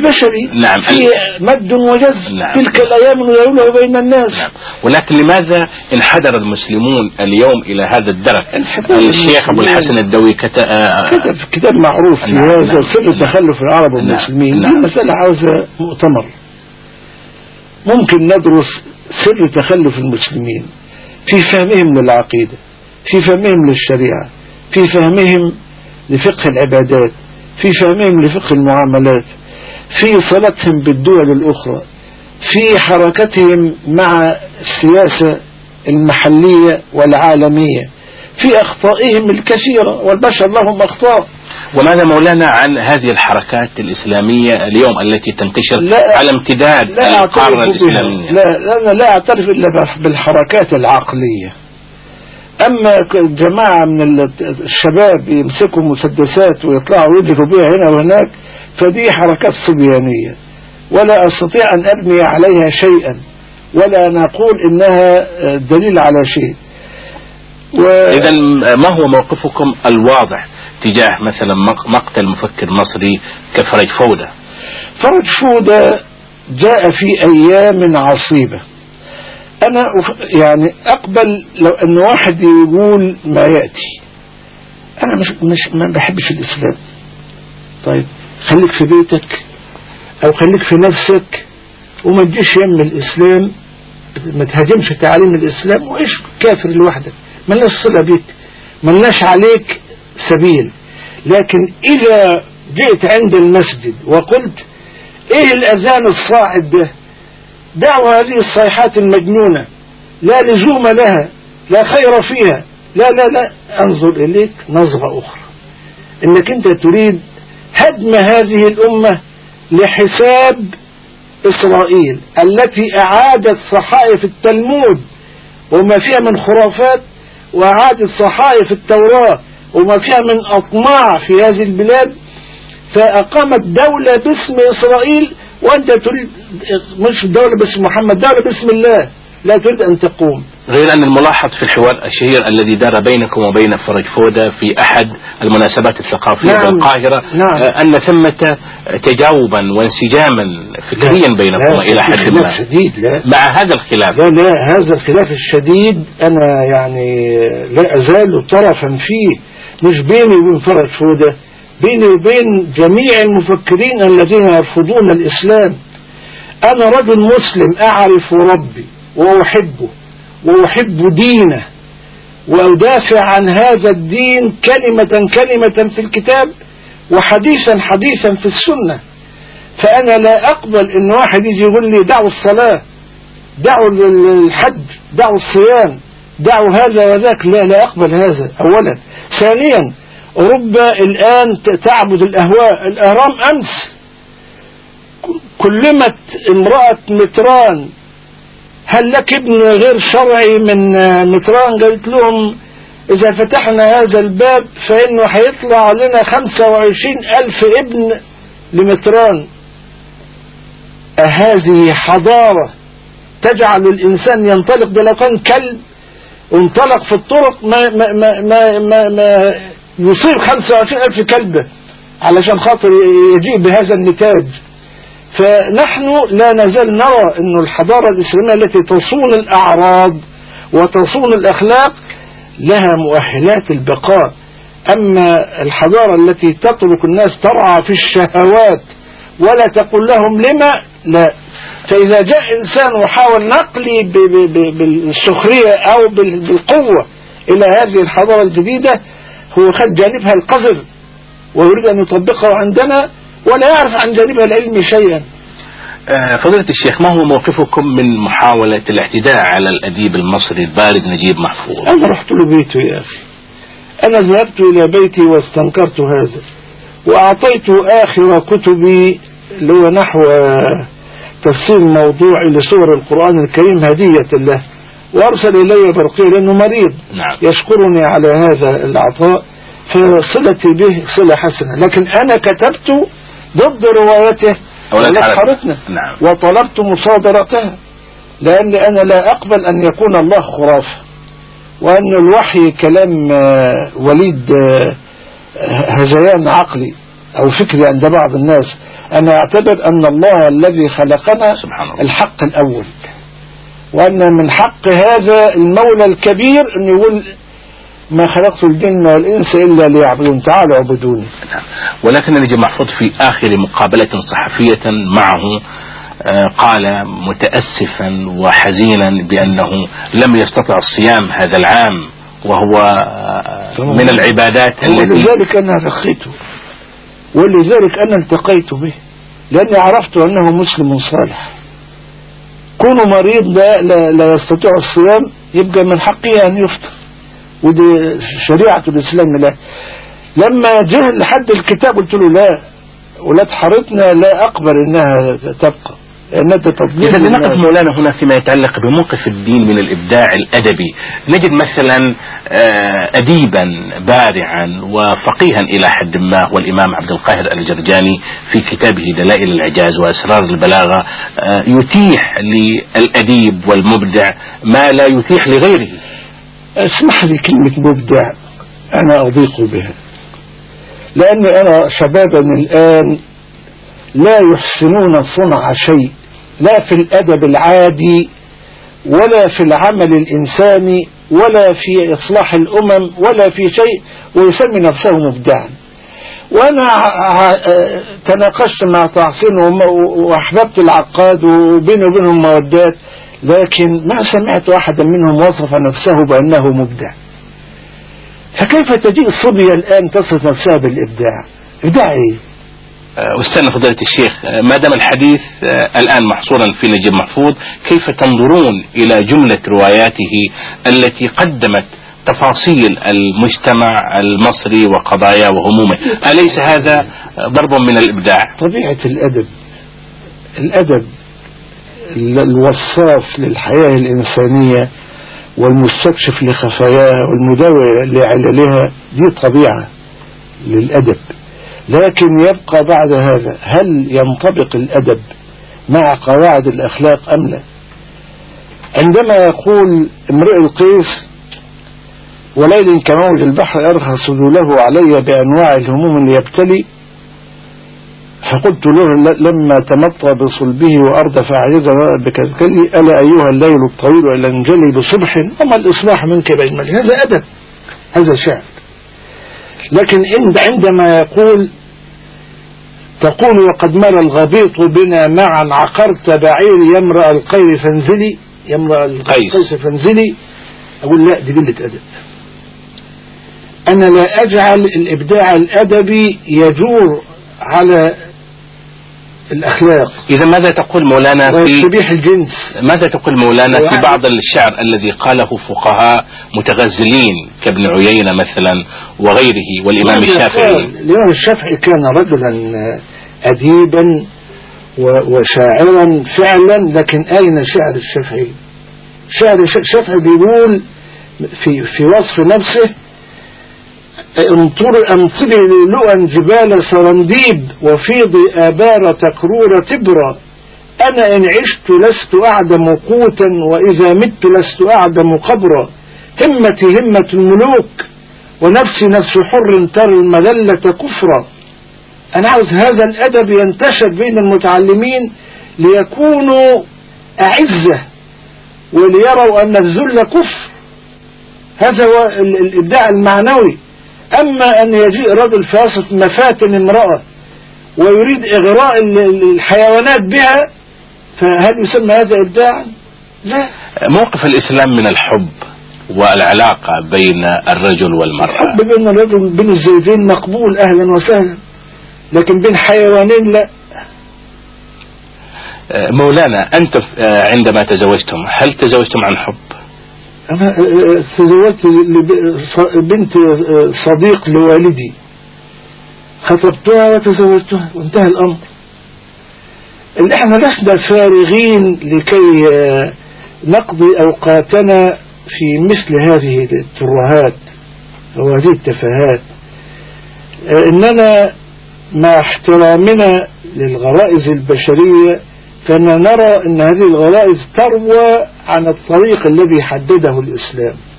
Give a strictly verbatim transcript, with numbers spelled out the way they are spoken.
بشري. نعم. في مد وجزر. نعم. تلك الأيام نداولها بين الناس. نعم. ولكن لماذا انحدر المسلمون اليوم إلى هذا الدرك؟ الشيخ أبو الحسن الدوي كتب كتاب معروف في نعم. هذا نعم. سر تخلف العرب والمسلمين. نعم. دي مسألة عاوزة مؤتمر. ممكن ندرس سر تخلف المسلمين في فهمهم للعقيدة، في فهمهم للشريعة، في فهمهم لفقه العبادات، في فهمهم لفقه المعاملات، في صلتهم بالدول الأخرى، في حركتهم مع السياسة المحلية والعالمية، في أخطائهم الكثيرة، والبشر لهم أخطاء. وماذا مولانا عن هذه الحركات الإسلامية اليوم التي تنتشر على امتداد القارة الإسلامية؟ لا لا لا أعترف إلا بالحركات العقلية. أما جماعة من الشباب يمسكوا مسدسات ويطلعوا يجروا بها هنا وهناك، فدي حركات صبيانية ولا أستطيع أن أبني عليها شيئا، ولا نقول إنها دليل على شيء. و... إذن ما هو موقفكم الواضح تجاه مثلا مقتل مفكر مصري كفرج فودة؟ فرج فودة جاء في أيام عصيبة. أنا يعني أقبل لو أن واحد يقول ما يأتي. أنا مش مش ما بحبش الإسلام. طيب خليك في بيتك أو خليك في نفسك وما تجيش يم الإسلام، ما تهاجمش تعاليم الإسلام وإيش كافر لوحدك، ملناش صلة بيك، ملناش عليك سبيل. لكن إذا جئت عند المسجد وقلت إيه الأذان الصاعد ده، دعوة هذه الصيحات المجنونة لا لزوم لها، لا خير فيها، لا لا لا أنظر إليك نظرة أخرى، إنك أنت تريد هدم هذه الأمة لحساب إسرائيل التي أعادت صحائف التلمود وما فيها من خرافات، وأعادت صحائف التوراة وما فيها من أطماع في هذه البلاد، فأقامت دولة باسم إسرائيل، وأنت تريد مش دولة باسم محمد، دولة باسم الله لا تريد أن تقوم. غير أن الملاحظ في الحوار الشهير الذي دار بينكم وبين فرج فودة في أحد المناسبات الثقافية نعم. بالقاهرة، نعم. أن ثمة تجاوبا وانسجاما فكريا بينكم إلى حد ما شديد. لا. مع هذا الخلاف. لا لا هذا الخلاف الشديد أنا يعني لا أزال طرفا فيه، مش بيني وبين فرج فودة، بيني وبين جميع المفكرين الذين يرفضون الإسلام. أنا رجل مسلم أعرف ربي وأحبه وأحب دينه وأدافع عن هذا الدين كلمة كلمة في الكتاب وحديثا حديثا في السنة. فأنا لا أقبل إن واحد يجي يقول لي دعوا الصلاة، دعوا الحج، دعوا الصيام، دعوا هذا وذاك. لا لا أقبل هذا أولا. ثانيا أوروبا الآن تعبد الأهواء. الأهرام أمس كلمت امرأة متران هل لك ابن غير شرعي من متران؟ قالت لهم إذا فتحنا هذا الباب فإنه هيطلع لنا خمسة وعشرين ألف ابن لمتران. هذه حضارة تجعل الإنسان ينطلق، ده لو كان كلب وانطلق في الطرق ما, ما, ما, ما, ما, ما يصيب خمسة وعشرين ألف كلبة علشان خاطر يجيء بهذا النتاج. فنحن لا نزال نرى أن الحضارة الإسلامية التي تصون الأعراض وتصون الأخلاق لها مؤهلات البقاء. أما الحضارة التي تترك الناس ترعى في الشهوات ولا تقول لهم لما، لا. فإذا جاء إنسان وحاول نقلي بالسخرية أو بالقوة إلى هذه الحضارة الجديدة، هو خد جانبها القذر ويريد أن يطبقه عندنا ولا يعرف عن جانبها العلمي شيئا. فضيلة الشيخ، ما هو موقفكم من محاولة الاعتداء على الأديب المصري البارز نجيب محفوظ؟ أنا رحت له بيته يا أخي، أنا ذهبت إلى بيتي واستنكرت هذا وأعطيت آخر كتبي اللي هو نحو تفسير موضوعي لسور القرآن الكريم هدية له، وأرسل إلي برقية لأنه مريض. نعم. يشكرني على هذا العطاء، فصلتي به صلة حسنة. لكن أنا كتبت ضد روايته ولحرتنا. نعم. وطلبت مصادرتها، لأن أنا لا أقبل أن يكون الله خرافة، وأن الوحي كلام وليد هذيان عقلي أو فكري عند بعض الناس. أنا أعتبر أن الله الذي خلقنا سبحان الله الحق الأول، وأن من حق هذا المولى الكبير أن يقول ما خلقت الجن والإنس إلا ليعبدون، تعالوا اعبدوني. ولكن نجم محفوظ في آخر مقابلة صحفية معه قال متأسفا وحزينا بأنه لم يستطع الصيام هذا العام، وهو من العبادات التي ولذلك أنا رخيته، ولذلك أنا التقيت به، لأني عرفت أنه مسلم صالح. كونه مريض لا, لا, لا يستطيع الصيام يبقى من حقه أن يفطر، ودي شريعة الإسلام. لا، لما جه لحد الكتاب قلت له لا، ولاد حارتنا لا أقبل أنها تبقى، لأنها تطبيق. إذا لنقف مولانا هنا فيما يتعلق بموقف الدين من الإبداع الأدبي. نجد مثلا أديبا بارعا وفقيها إلى حد ما هو الإمام عبد القاهر الجرجاني في كتابه دلائل الإعجاز وأسرار البلاغة، يتيح للأديب والمبدع ما لا يتيح لغيره. اسمح لي كلمة مبدع أنا أضيق بها، لأني أرى شبابا الآن لا يحسنون صنع شيء، لا في الأدب العادي ولا في العمل الإنساني ولا في إصلاح الأمم ولا في شيء، ويسمي نفسه مبدعا. وأنا تناقشت مع تحسين وأحببت العقاد وبيني وبينهم مودات، لكن ما سمعت أحدا منهم وصف نفسه بأنه مبدع. فكيف تجيء الصبية الآن تصف نفسها بالإبداع؟ إبداع إيه؟ أستاذنا فضيلة الشيخ، ما دام الحديث الآن محصورا في نجيب محفوظ، كيف تنظرون إلى جملة رواياته التي قدمت تفاصيل المجتمع المصري وقضايا وهمومه؟ أليس هذا ضرب من الإبداع؟ طبيعة الأدب، الأدب الوصاف للحياة الإنسانية والمستكشف لخفاياها والمداوي لعللها، دي طبيعة للأدب. لكن يبقى بعد هذا هل ينطبق الأدب مع قواعد الأخلاق أم لا؟ عندما يقول امرئ القيس وليل كموج البحر أرخى سدوله علي بأنواع الهموم ليبتلي، فقلت له لما تمطى بصلبه وأردف عجزا بكذكلي ألا أيها الليل الطويل إلى انجلي بصبح وما الإصلاح منك بين مجلس. هذا أدب، هذا شعر. لكن عندما يقول تقول وقد مر الغبيط بنا معا عقرت بعير يمرأ القير فانزلي، يمرأ القيس فانزلي، أقول لا، دي قلة أدب. أنا لا أجعل الإبداع الأدبي يجور على الأخلاق. إذا ماذا تقول مولانا في تبيح الجنس؟ ماذا تقول مولانا في بعض الشعر الذي قاله فقهاء متغزلين كابن عيينة مثلا وغيره والإمام الشافعي؟ الإمام الشافعي كان رجلا أديبا وشاعرا فعلا، لكن أين شعر الشافعي؟ شعر الشافعي بيقول في في وصف نفسه انطر أمطري لؤلؤا جبال سرنديب وفيضي آبار تكرور تبرا، أنا إن عشت لست أعدم قوتا وإذا مت لست أعدم قبرا، همتي همة الملوك ونفسي نفس حر ترى المذلة كفرا. أنا عاوز هذا الأدب ينتشر بين المتعلمين ليكونوا أعزة وليروا أن الذل كفر. هذا هو الإبداع المعنوي. أما أن يجيء رجل فاسق مفاتن امرأة ويريد إغراء الحيوانات بها، فهل يسمى هذا إبداعا؟ لا. موقف الإسلام من الحب والعلاقة بين الرجل والمرأة. الحب بين الرجل بين الزوجين مقبول أهلا وسهلا، لكن بين حيوانين لا. مولانا أنت عندما تزوجتم هل تزوجتم عن حب؟ أنا تزوجت بنت صديق لوالدي، خطبتها وتزوجتها وانتهى الأمر. احنا لسنا فارغين لكي نقضي أوقاتنا في مثل هذه الترهات وهذه التفاهات، إننا مع احترامنا للغرائز البشرية فإننا نرى أن هذه الغرائز تروى عن الطريق الذي حدده الإسلام.